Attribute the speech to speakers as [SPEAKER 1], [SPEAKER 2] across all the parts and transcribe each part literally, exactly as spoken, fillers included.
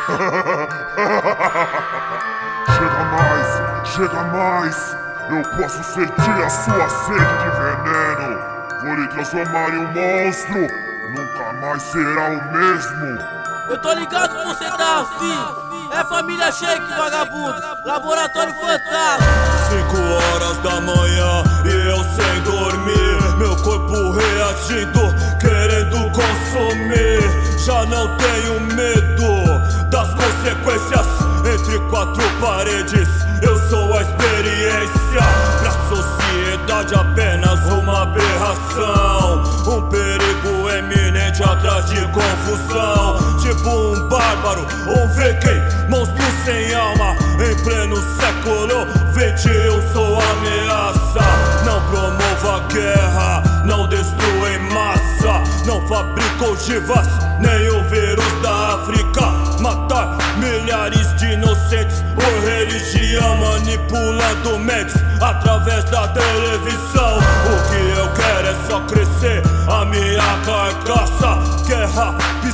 [SPEAKER 1] Chega mais, chega mais. Eu posso sentir a sua sede de veneno. Vou lhe transformar em um monstro. Nunca mais será o mesmo.
[SPEAKER 2] Eu tô ligado que você tá afim. É família Shake, vagabundo. Laboratório Fantasma.
[SPEAKER 3] Cinco horas da manhã e eu sem dormir. Meu corpo reagindo, querendo consumir. Já não tenho medo das consequências. Entre quatro paredes eu sou a experiência. Pra sociedade apenas uma aberração. Um perigo eminente atrás de confusão. Tipo um bárbaro, um viking, monstro sem alma. Em pleno século vinte e um sou ameaça. Não promovo a guerra, não destruo em massa. Não fabrico ogivas, nem o vírus da África. Matar milhares de inocentes por religião, manipulando mentes através da televisão. O que eu quero é só crescer a minha carcaça. Guerra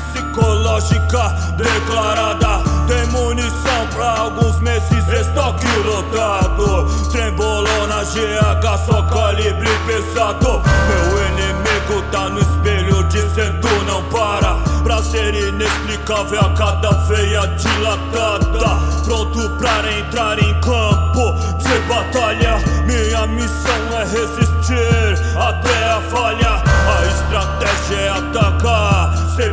[SPEAKER 3] psicológica declarada. Tem munição pra alguns meses, estoque lotado. Trembolou na G H, só calibre pesado. Meu inimigo tá no espelho dizendo não para. Prazer inexplicável a cada veia dilatada. Pronto pra entrar em campo de batalha. Minha missão é resistir até a falha. A estratégia é atacar sem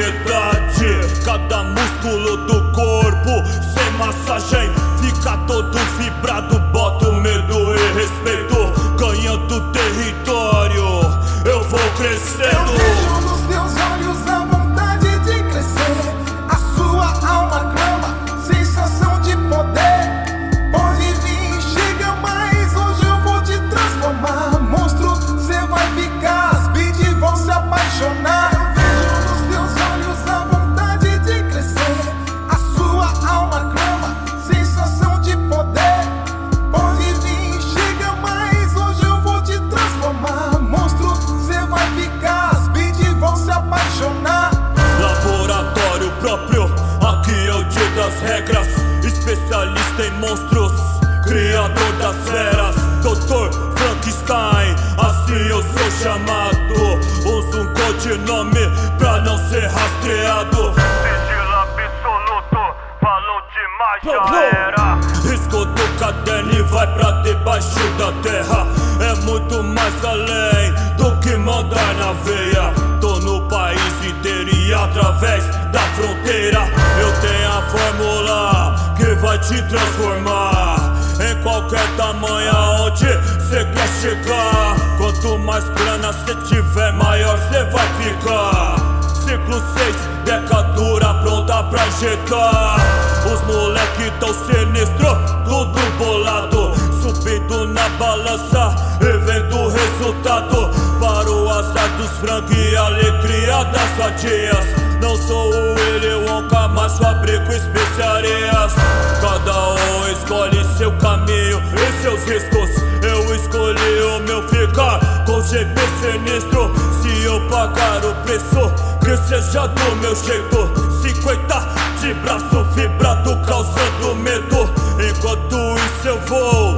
[SPEAKER 3] piedade. Cada músculo do corpo sem massagem fica todo vibrado. Boto medo e respeito, ganhando território. Eu vou crescendo.
[SPEAKER 4] Eu vejo nos teus olhos a vontade de crescer. A sua alma clama, sensação de poder. Pode vir, chega mais, hoje eu vou te transformar. Monstro, cê vai ficar, as beats vão se apaixonar. Eu vejo nos teus olhos a vontade de crescer. A sua alma clama, sensação de poder. Pode vir, chega mais, hoje eu vou te transformar. Monstro, cê vai ficar, as beats vão se apaixonar.
[SPEAKER 3] Laboratório próprio, aqui eu digo as regras. Especialista em monstros, criador das feras. doutor Frankenstein, assim eu sou chamado. Uso um codinome pra não ser rastreado.
[SPEAKER 5] Sigilo absoluto, falou demais, já era.
[SPEAKER 3] Risco do caderno e vai pra debaixo da terra. É muito mais além do que mandar na veia. Tô no país inteiro e através da fronteira. Eu tenho a fórmula que vai te transformar em qualquer tamanho aonde cê quer chegar. Quanto mais grana cê tiver, maior cê vai ficar. Ciclo seis, decadura pronta pra injetar. Os moleque tão sinistro, tudo bolado. Subindo na balança e vendo o resultado. Para o azar dos frangos e alegria das vadias. Não sou o Willy Wonka, mas fabrico especiarias. Cada um escolhe seu caminho e seus riscos. Eu escolhi o meu ficar com G B sinistro. Se eu pagar o preço, que seja do meu jeito. Cinquenta de braço vibrado causando medo. Enquanto isso eu vou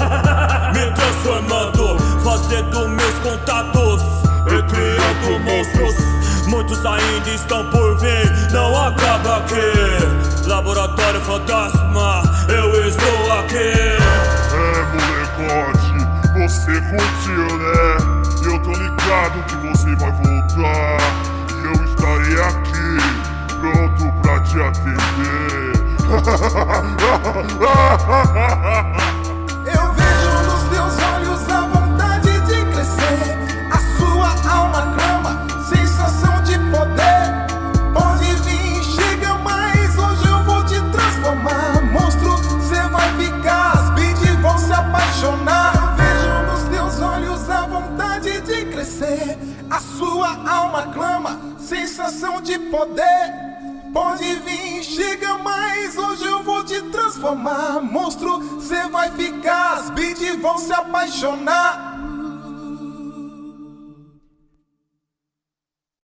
[SPEAKER 3] me transformando, fazendo meus contatos e criando monstros. Muitos ainda estão por vir, não acaba aqui. Laboratório Fantasma, eu estou aqui.
[SPEAKER 1] É, molecote, você curtiu, né? Eu tô ligado que você vai voltar. E eu estarei aqui, pronto pra te atender.
[SPEAKER 4] Eu vejo nos teus olhos a vontade de crescer. A sua alma clama, sensação de poder. Pode vir, chega mais, hoje eu vou te transformar. Monstro, cê vai ficar, as beats vão se apaixonar. Eu vejo nos teus olhos a vontade de crescer. A sua alma clama, sensação de poder. Pode vir, chega mais, hoje eu vou te transformar. Monstro, cê vai ficar, as beats vão se apaixonar.